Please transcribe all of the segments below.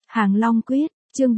Hàng Long Quyết, chương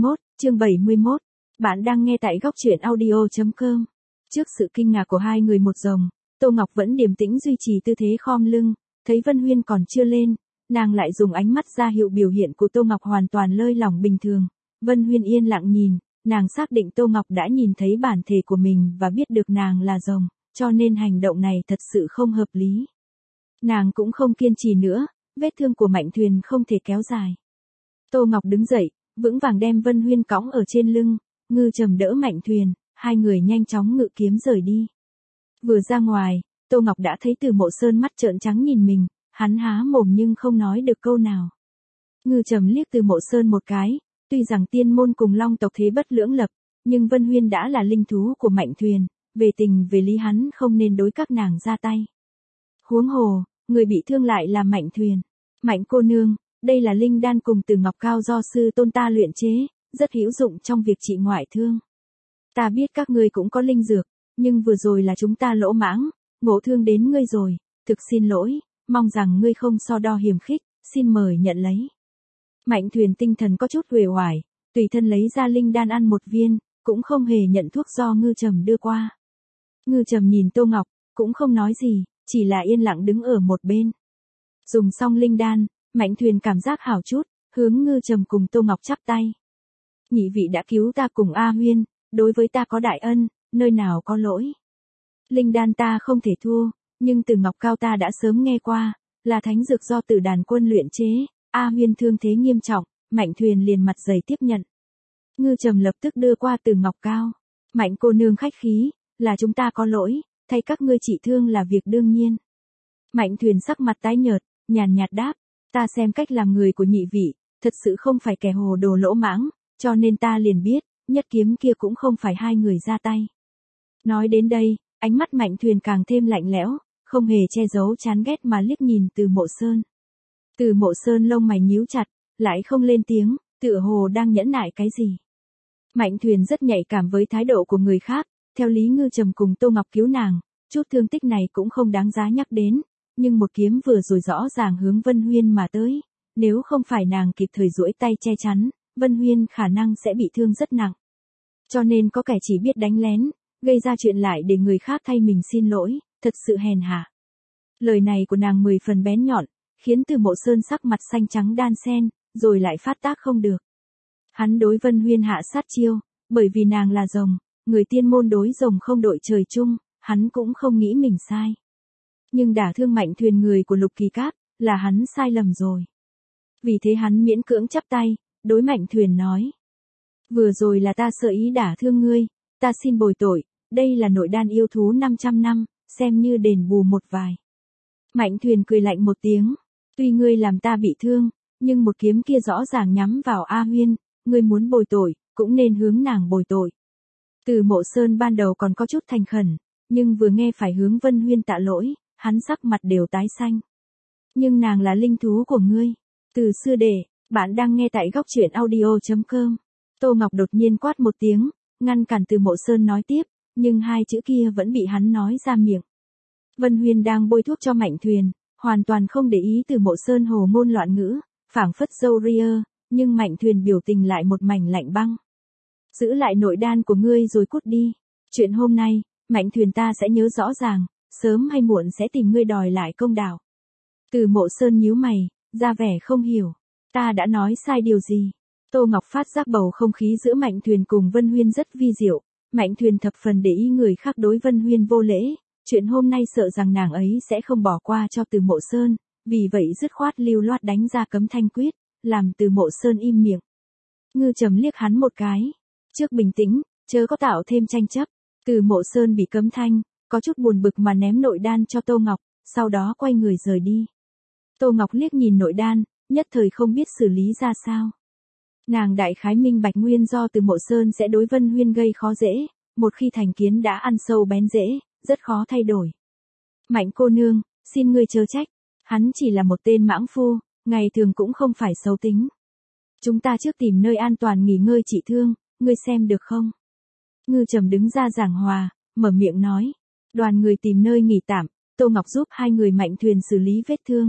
71. Bạn đang nghe tại góc truyện audio.com. Trước sự kinh ngạc của hai người một rồng, Tô Ngọc vẫn điềm tĩnh duy trì tư thế khom lưng, thấy Vân Huyên còn chưa lên, nàng lại dùng ánh mắt ra hiệu biểu hiện của Tô Ngọc hoàn toàn lơi lỏng bình thường. Vân Huyên yên lặng nhìn, nàng xác định Tô Ngọc đã nhìn thấy bản thể của mình và biết được nàng là rồng, cho nên hành động này thật sự không hợp lý. Nàng cũng không kiên trì nữa, vết thương của Mạnh Thuyền không thể kéo dài. Tô Ngọc đứng dậy, vững vàng đem Vân Huyên cõng ở trên lưng, Ngư Trầm đỡ Mạnh Thuyền, hai người nhanh chóng ngự kiếm rời đi. Vừa ra ngoài, Tô Ngọc đã thấy Từ Mộ Sơn mắt trợn trắng nhìn mình, hắn há mồm nhưng không nói được câu nào. Ngư Trầm liếc Từ Mộ Sơn một cái, tuy rằng tiên môn cùng Long tộc thế bất lưỡng lập, nhưng Vân Huyên đã là linh thú của Mạnh Thuyền, về tình về lý hắn không nên đối các nàng ra tay. Huống hồ, người bị thương lại là Mạnh Thuyền. Mạnh cô nương, đây là linh đan cùng Từ Ngọc Cao do sư tôn ta luyện chế, rất hữu dụng trong việc trị ngoại thương. Ta biết các ngươi cũng có linh dược, nhưng vừa rồi là chúng ta lỗ mãng, ngộ thương đến ngươi rồi, thực xin lỗi, mong rằng ngươi không so đo hiềm khích, xin mời nhận lấy. Mạnh Thuyền tinh thần có chút uể oải, tùy thân lấy ra linh đan ăn một viên, cũng không hề nhận thuốc do Ngư Trầm đưa qua. Ngư Trầm nhìn Tô Ngọc, cũng không nói gì, chỉ là yên lặng đứng ở một bên. Dùng xong linh đan, Mạnh Thuyền cảm giác hảo chút, hướng Ngư Trầm cùng Tô Ngọc chắp tay. Nhị vị đã cứu ta cùng A Huyên, đối với ta có đại ân, nơi nào có lỗi. Linh đan ta không thể thua, nhưng Từ Ngọc Cao ta đã sớm nghe qua, là thánh dược do Tử Đàn Quân luyện chế, A Huyên thương thế nghiêm trọng, Mạnh Thuyền liền mặt dày tiếp nhận. Ngư Trầm lập tức đưa qua Từ Ngọc Cao. Mạnh cô nương khách khí, là chúng ta có lỗi, thay các ngươi trị thương là việc đương nhiên. Mạnh Thuyền sắc mặt tái nhợt, nhàn nhạt đáp, ta xem cách làm người của nhị vị, thật sự không phải kẻ hồ đồ lỗ mãng, cho nên ta liền biết, nhất kiếm kia cũng không phải hai người ra tay. Nói đến đây, ánh mắt Mạnh Thuyền càng thêm lạnh lẽo, không hề che giấu chán ghét mà liếc nhìn Từ Mộ Sơn. Từ Mộ Sơn lông mày nhíu chặt, lại không lên tiếng, tựa hồ đang nhẫn nại cái gì. Mạnh Thuyền rất nhạy cảm với thái độ của người khác, theo lý Ngư Trầm cùng Tô Ngọc cứu nàng, chút thương tích này cũng không đáng giá nhắc đến, nhưng một kiếm vừa rồi rõ ràng hướng Vân Huyên mà tới, nếu không phải nàng kịp thời duỗi tay che chắn, Vân Huyên khả năng sẽ bị thương rất nặng. Cho nên có kẻ chỉ biết đánh lén, gây ra chuyện lại để người khác thay mình xin lỗi, thật sự hèn hạ. Lời này của nàng 10 phần bén nhọn, khiến Từ Mộ Sơn sắc mặt xanh trắng đan xen, rồi lại phát tác không được. Hắn đối Vân Huyên hạ sát chiêu, bởi vì nàng là rồng, người tiên môn đối rồng không đội trời chung, hắn cũng không nghĩ mình sai. Nhưng đả thương Mạnh Thuyền người của Lục Kỳ Cáp, là hắn sai lầm rồi. Vì thế hắn miễn cưỡng chắp tay, đối Mạnh Thuyền nói. Vừa rồi là ta sợ ý đả thương ngươi, ta xin bồi tội, đây là nội đan yêu thú 500 năm, xem như đền bù một vài. Mạnh Thuyền cười lạnh một tiếng, tuy ngươi làm ta bị thương, nhưng một kiếm kia rõ ràng nhắm vào A Huyên, ngươi muốn bồi tội, cũng nên hướng nàng bồi tội. Từ Mộ Sơn ban đầu còn có chút thành khẩn, nhưng vừa nghe phải hướng Vân Huyên tạ lỗi, hắn sắc mặt đều tái xanh. Nhưng nàng là linh thú của ngươi. Từ Sư Đệ, bạn đang nghe tại góc truyện audio.com. Tô Ngọc đột nhiên quát một tiếng, ngăn cản Từ Mộ Sơn nói tiếp, nhưng hai chữ kia vẫn bị hắn nói ra miệng. Vân Huyên đang bôi thuốc cho Mạnh Thuyền, hoàn toàn không để ý Từ Mộ Sơn hồ ngôn loạn ngữ, phảng phất dâu ria, nhưng Mạnh Thuyền biểu tình lại một mảnh lạnh băng. Giữ lại nội đan của ngươi rồi cút đi. Chuyện hôm nay, Mạnh Thuyền ta sẽ nhớ rõ ràng, sớm hay muộn sẽ tìm ngươi đòi lại công đạo. Từ Mộ Sơn nhíu mày, ra vẻ không hiểu. Ta đã nói sai điều gì? Tô Ngọc phát giác bầu không khí giữa Mạnh Thuyền cùng Vân Huyên rất vi diệu. Mạnh Thuyền thập phần để ý người khác đối Vân Huyên vô lễ. Chuyện hôm nay sợ rằng nàng ấy sẽ không bỏ qua cho Từ Mộ Sơn, vì vậy dứt khoát lưu loát đánh ra cấm thanh quyết, làm Từ Mộ Sơn im miệng. Ngư Trầm liếc hắn một cái. Trước bình tĩnh, chớ có tạo thêm tranh chấp. Từ Mộ Sơn bị cấm thanh, có chút buồn bực mà ném nội đan cho Tô Ngọc, sau đó quay người rời đi. Tô Ngọc liếc nhìn nội đan, nhất thời không biết xử lý ra sao. Nàng đại khái minh bạch nguyên do Từ Mộ Sơn sẽ đối Vân Huyên gây khó dễ, một khi thành kiến đã ăn sâu bén rễ, rất khó thay đổi. Mạnh cô nương, xin ngươi chớ trách, hắn chỉ là một tên mãng phu, ngày thường cũng không phải xấu tính. Chúng ta trước tìm nơi an toàn nghỉ ngơi trị thương, ngươi xem được không? Ngư Trầm đứng ra giảng hòa, mở miệng nói. Đoàn người tìm nơi nghỉ tạm, Tô Ngọc giúp hai người Mạnh Thuyền xử lý vết thương,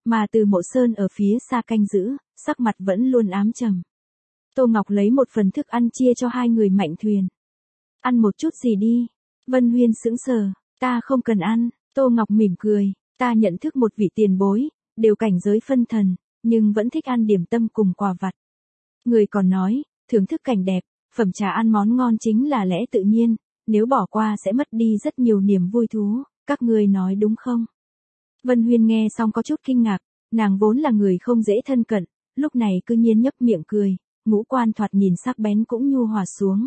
mà Từ Mộ Sơn ở phía xa canh giữ, sắc mặt vẫn luôn ám trầm. Tô Ngọc lấy một phần thức ăn chia cho hai người Mạnh Thuyền. Ăn một chút gì đi. Vân Huyên sững sờ, ta không cần ăn. Tô Ngọc mỉm cười, ta nhận thức một vị tiền bối, đều cảnh giới phân thần, nhưng vẫn thích ăn điểm tâm cùng quà vặt. Người còn nói, thưởng thức cảnh đẹp, phẩm trà ăn món ngon chính là lẽ tự nhiên, nếu bỏ qua sẽ mất đi rất nhiều niềm vui thú, các ngươi nói đúng không? Vân Huyên nghe xong có chút kinh ngạc, nàng vốn là người không dễ thân cận, lúc này cư nhiên nhấp miệng cười, ngũ quan thoạt nhìn sắc bén cũng nhu hòa xuống.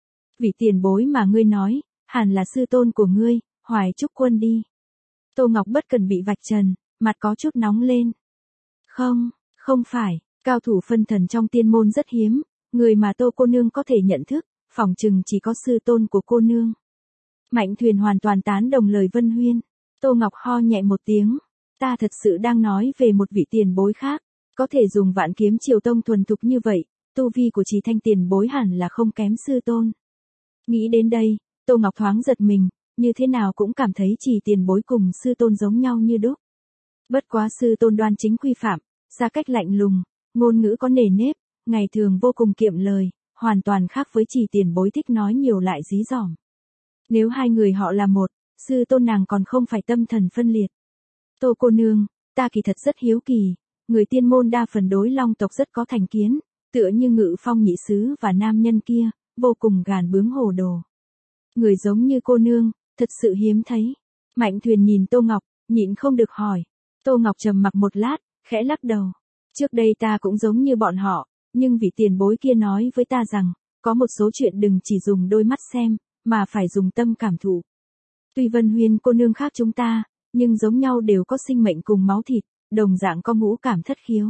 Vị tiền bối mà ngươi nói, hẳn là sư tôn của ngươi, Hoài Trúc Quân đi. Tô Ngọc bất cần bị vạch trần, mặt có chút nóng lên. Không, không phải, cao thủ phân thần trong tiên môn rất hiếm, người mà Tô cô nương có thể nhận thức, phỏng chừng chỉ có sư tôn của cô nương. Mạnh Thuyền hoàn toàn tán đồng lời Vân Huyên. Tô Ngọc ho nhẹ một tiếng, ta thật sự đang nói về một vị tiền bối khác, có thể dùng Vạn Kiếm Triều Tông thuần thục như vậy, tu vi của Trì Thanh tiền bối hẳn là không kém sư tôn. Nghĩ đến đây, Tô Ngọc thoáng giật mình, như thế nào cũng cảm thấy Trì tiền bối cùng sư tôn giống nhau như đúc. Bất quá sư tôn đoan chính quy phạm, xa cách lạnh lùng, ngôn ngữ có nề nếp, ngày thường vô cùng kiệm lời, hoàn toàn khác với Trì tiền bối thích nói nhiều lại dí dỏm. Nếu hai người họ là một, sư tôn nàng còn không phải tâm thần phân liệt. Tô cô nương, ta kỳ thật rất hiếu kỳ, người tiên môn đa phần đối Long tộc rất có thành kiến, tựa như Ngự Phong nhị sứ và nam nhân kia, vô cùng gàn bướng hồ đồ. Người giống như cô nương, thật sự hiếm thấy. Mạnh Thuyền nhìn Tô Ngọc, nhịn không được hỏi. Tô Ngọc trầm mặc một lát, khẽ lắc đầu. Trước đây ta cũng giống như bọn họ, nhưng vị tiền bối kia nói với ta rằng, có một số chuyện đừng chỉ dùng đôi mắt xem, mà phải dùng tâm cảm thụ. Tuy Vân Huyên cô nương khác chúng ta, nhưng giống nhau đều có sinh mệnh cùng máu thịt, đồng dạng có ngũ cảm thất khiếu.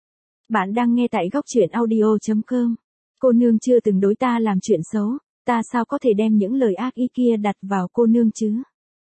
Bạn đang nghe tại góc truyện audio.com. Cô nương chưa từng đối ta làm chuyện xấu, ta sao có thể đem những lời ác ý kia đặt vào cô nương chứ?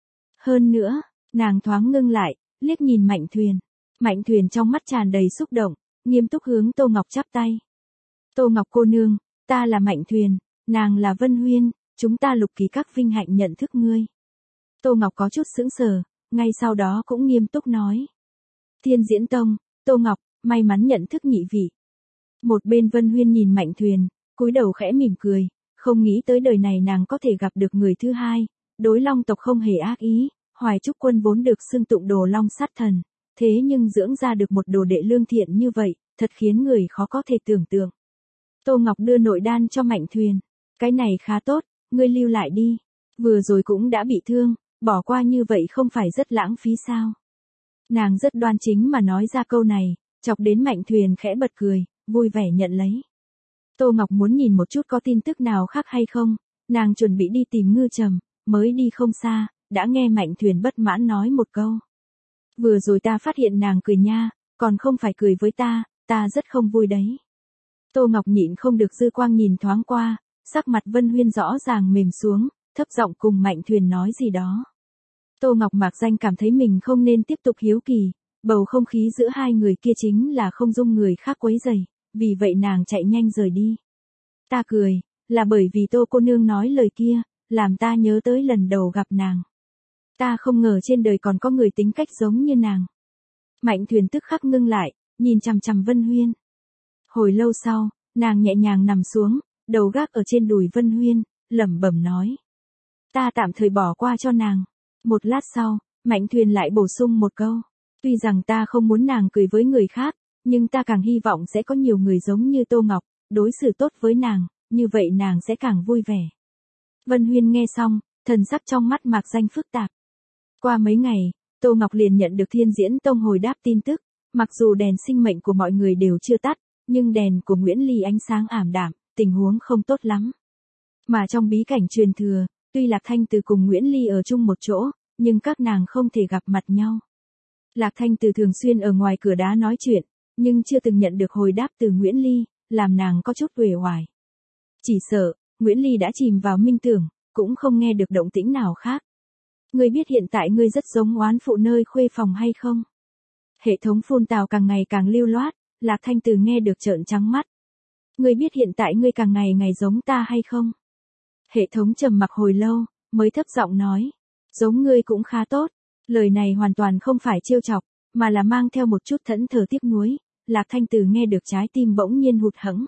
Hơn nữa, nàng thoáng ngưng lại, liếc nhìn Mạnh Thuyền. Mạnh Thuyền trong mắt tràn đầy xúc động, nghiêm túc hướng Tô Ngọc chắp tay. Tô Ngọc cô nương, ta là Mạnh Thuyền, nàng là Vân Huyên, chúng ta Lục Kỳ các vinh hạnh nhận thức ngươi. Tô Ngọc có chút sững sờ, ngay sau đó cũng nghiêm túc nói. Thiên Diễn Tông, Tô Ngọc, may mắn nhận thức nhị vị. Một bên Vân Huyên nhìn Mạnh Thuyền, cúi đầu khẽ mỉm cười, không nghĩ tới đời này nàng có thể gặp được người thứ hai, đối Long tộc không hề ác ý, Hoài Trúc Quân vốn được xưng tụng đồ Long sát thần, thế nhưng dưỡng ra được một đồ đệ lương thiện như vậy, thật khiến người khó có thể tưởng tượng. Tô Ngọc đưa nội đan cho Mạnh Thuyền, cái này khá tốt, ngươi lưu lại đi, vừa rồi cũng đã bị thương, bỏ qua như vậy không phải rất lãng phí sao? Nàng rất đoan chính mà nói ra câu này, chọc đến Mạnh Thuyền khẽ bật cười, vui vẻ nhận lấy. Tô Ngọc muốn nhìn một chút có tin tức nào khác hay không, nàng chuẩn bị đi tìm Ngư Trầm, mới đi không xa, đã nghe Mạnh Thuyền bất mãn nói một câu. Vừa rồi ta phát hiện nàng cười nha, còn không phải cười với ta rất không vui đấy. Tô Ngọc nhịn không được dư quang nhìn thoáng qua, sắc mặt Vân Huyên rõ ràng mềm xuống, thấp giọng cùng Mạnh Thuyền nói gì đó. Tô Ngọc mạc danh cảm thấy mình không nên tiếp tục hiếu kỳ, bầu không khí giữa hai người kia chính là không dung người khác quấy rầy, vì vậy nàng chạy nhanh rời đi. Ta cười, là bởi vì Tô cô nương nói lời kia, làm ta nhớ tới lần đầu gặp nàng. Ta không ngờ trên đời còn có người tính cách giống như nàng. Mạnh Thuyền tức khắc ngưng lại, nhìn chằm chằm Vân Huyên. Hồi lâu sau, nàng nhẹ nhàng nằm xuống, đầu gác ở trên đùi Vân Huyên, lẩm bẩm nói. Ta tạm thời bỏ qua cho nàng. Một lát sau, Mạnh Thuyền lại bổ sung một câu. Tuy rằng ta không muốn nàng cười với người khác, nhưng ta càng hy vọng sẽ có nhiều người giống như Tô Ngọc, đối xử tốt với nàng, như vậy nàng sẽ càng vui vẻ. Vân Huyên nghe xong, thần sắc trong mắt mạc danh phức tạp. Qua mấy ngày, Tô Ngọc liền nhận được Thiên Diễn Tông hồi đáp tin tức, mặc dù đèn sinh mệnh của mọi người đều chưa tắt, nhưng đèn của Nguyễn Ly ánh sáng ảm đạm, tình huống không tốt lắm. Mà trong bí cảnh truyền thừa, tuy Lạc Thanh Từ cùng Nguyễn Ly ở chung một chỗ, nhưng các nàng không thể gặp mặt nhau. Lạc Thanh Từ thường xuyên ở ngoài cửa đá nói chuyện, nhưng chưa từng nhận được hồi đáp từ Nguyễn Ly, làm nàng có chút uể oải. Chỉ sợ, Nguyễn Ly đã chìm vào minh tưởng, cũng không nghe được động tĩnh nào khác. Ngươi biết hiện tại ngươi rất giống oán phụ nơi khuê phòng hay không? Hệ thống phun tào càng ngày càng lưu loát, Lạc Thanh Từ nghe được trợn trắng mắt. Ngươi biết hiện tại ngươi càng ngày ngày giống ta hay không? Hệ thống trầm mặc hồi lâu, mới thấp giọng nói. Giống ngươi cũng khá tốt. Lời này hoàn toàn không phải trêu chọc, mà là mang theo một chút thẫn thờ tiếc nuối. Lạc Thanh Từ nghe được trái tim bỗng nhiên hụt hẫng.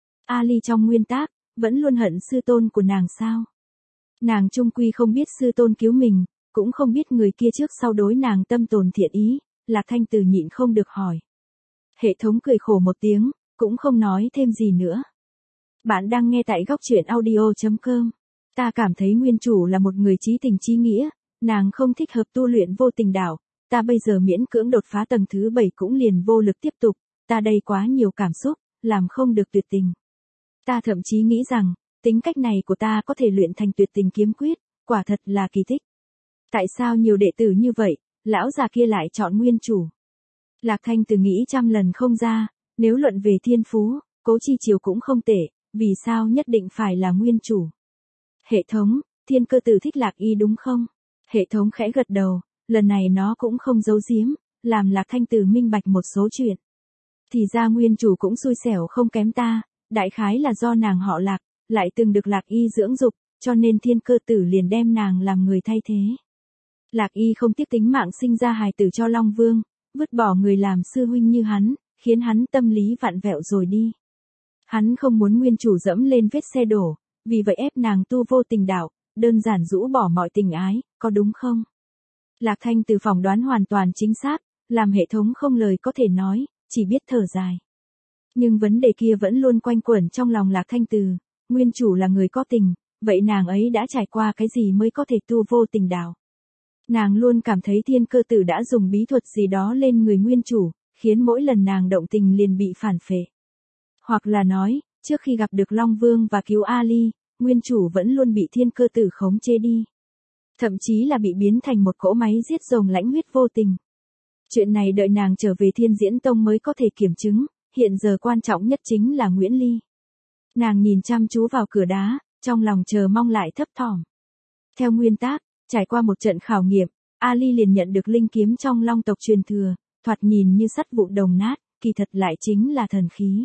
Ali trong nguyên tác, vẫn luôn hận sư tôn của nàng sao? Nàng chung quy không biết sư tôn cứu mình, cũng không biết người kia trước sau đối nàng tâm tồn thiện ý, Lạc Thanh Từ nhịn không được hỏi. Hệ thống cười khổ một tiếng, cũng không nói thêm gì nữa. Bạn đang nghe tại góc truyện audio.com. Ta cảm thấy nguyên chủ là một người chí tình chí nghĩa, nàng không thích hợp tu luyện vô tình đạo, ta bây giờ miễn cưỡng đột phá tầng thứ 7 cũng liền vô lực tiếp tục, ta đây quá nhiều cảm xúc, làm không được tuyệt tình. Ta thậm chí nghĩ rằng, tính cách này của ta có thể luyện thành tuyệt tình kiếm quyết, quả thật là kỳ tích. Tại sao nhiều đệ tử như vậy, lão già kia lại chọn nguyên chủ? Lạc Thanh Từ nghĩ trăm lần không ra, nếu luận về thiên phú, Cố Chi Chiều cũng không tệ, vì sao nhất định phải là nguyên chủ? Hệ thống, Thiên Cơ Tử thích Lạc Y đúng không? Hệ thống khẽ gật đầu, lần này nó cũng không giấu giếm, làm Lạc Thanh Từ minh bạch một số chuyện. Thì ra nguyên chủ cũng xui xẻo không kém ta, đại khái là do nàng họ Lạc, lại từng được Lạc Y dưỡng dục, cho nên Thiên Cơ Tử liền đem nàng làm người thay thế. Lạc Y không tiếc tính mạng sinh ra hài tử cho Long Vương, vứt bỏ người làm sư huynh như hắn, khiến hắn tâm lý vặn vẹo rồi đi. Hắn không muốn nguyên chủ dẫm lên vết xe đổ, vì vậy ép nàng tu vô tình đạo, đơn giản rũ bỏ mọi tình ái, có đúng không? Lạc Thanh Từ phỏng đoán hoàn toàn chính xác, làm hệ thống không lời có thể nói, chỉ biết thở dài. Nhưng vấn đề kia vẫn luôn quanh quẩn trong lòng Lạc Thanh Từ, nguyên chủ là người có tình, vậy nàng ấy đã trải qua cái gì mới có thể tu vô tình đạo? Nàng luôn cảm thấy Thiên Cơ Tử đã dùng bí thuật gì đó lên người nguyên chủ, khiến mỗi lần nàng động tình liền bị phản phệ. Hoặc là nói, trước khi gặp được Long Vương và cứu Ali, nguyên chủ vẫn luôn bị Thiên Cơ Tử khống chế đi. Thậm chí là bị biến thành một cỗ máy giết rồng lãnh huyết vô tình. Chuyện này đợi nàng trở về Thiên Diễn Tông mới có thể kiểm chứng, hiện giờ quan trọng nhất chính là Nguyễn Ly. Nàng nhìn chăm chú vào cửa đá, trong lòng chờ mong lại thấp thỏm. Theo nguyên tác, trải qua một trận khảo nghiệm, Ali liền nhận được linh kiếm trong Long tộc truyền thừa, thoạt nhìn như sắt vụn đồng nát, kỳ thật lại chính là thần khí.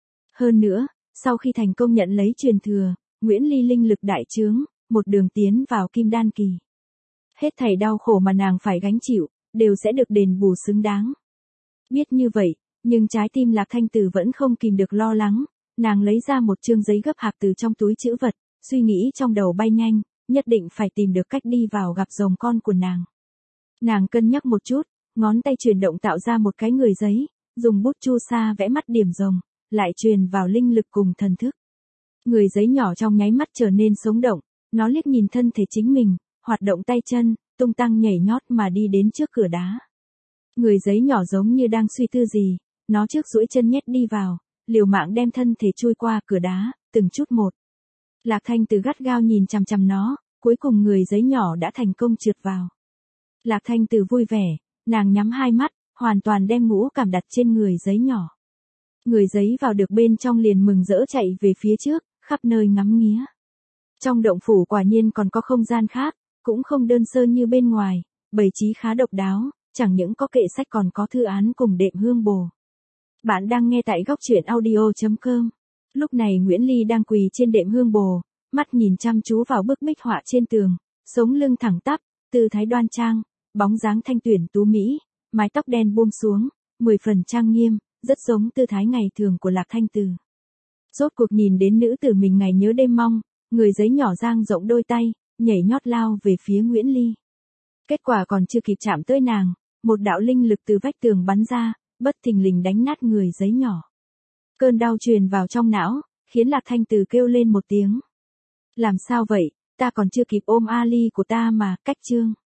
Hơn nữa, sau khi thành công nhận lấy truyền thừa, Nguyễn Ly linh lực đại trướng, một đường tiến vào Kim Đan kỳ. Hết thảy đau khổ mà nàng phải gánh chịu, đều sẽ được đền bù xứng đáng. Biết như vậy, nhưng trái tim Lạc Thanh Từ vẫn không kìm được lo lắng, nàng lấy ra một chương giấy gấp hạc từ trong túi trữ vật, suy nghĩ trong đầu bay nhanh, nhất định phải tìm được cách đi vào gặp rồng con của nàng. Nàng cân nhắc một chút, ngón tay chuyển động tạo ra một cái người giấy, dùng bút chu sa vẽ mắt điểm rồng, lại truyền vào linh lực cùng thần thức. Người giấy nhỏ trong nháy mắt trở nên sống động, nó liếc nhìn thân thể chính mình, hoạt động tay chân, tung tăng nhảy nhót mà đi đến trước cửa đá. Người giấy nhỏ giống như đang suy tư gì, nó trước duỗi chân nhét đi vào, liều mạng đem thân thể chui qua cửa đá, từng chút một. Lạc Thanh Từ gắt gao nhìn chằm chằm nó, cuối cùng người giấy nhỏ đã thành công trượt vào. Lạc Thanh Từ vui vẻ, nàng nhắm hai mắt, hoàn toàn đem ngũ cảm đặt trên người giấy nhỏ. Người giấy vào được bên trong liền mừng rỡ chạy về phía trước, khắp nơi ngắm nghía. Trong động phủ quả nhiên còn có không gian khác, cũng không đơn sơ như bên ngoài, bày trí khá độc đáo, chẳng những có kệ sách còn có thư án cùng đệm hương bồ. Bạn đang nghe tại góc truyện audio.com. Lúc này Nguyễn Ly đang quỳ trên đệm hương bồ, mắt nhìn chăm chú vào bức bích họa trên tường, sống lưng thẳng tắp, tư thái đoan trang, bóng dáng thanh tuyển tú mỹ, mái tóc đen buông xuống, 10 phần trang nghiêm, rất giống tư thái ngày thường của Lạc Thanh Từ. Rốt cuộc nhìn đến nữ tử mình ngày nhớ đêm mong, người giấy nhỏ dang rộng đôi tay, nhảy nhót lao về phía Nguyễn Ly. Kết quả còn chưa kịp chạm tới nàng, một đạo linh lực từ vách tường bắn ra, bất thình lình đánh nát người giấy nhỏ. Cơn đau truyền vào trong não, khiến Lạc Thanh Từ kêu lên một tiếng. Làm sao vậy, ta còn chưa kịp ôm Ali của ta mà, cách chương.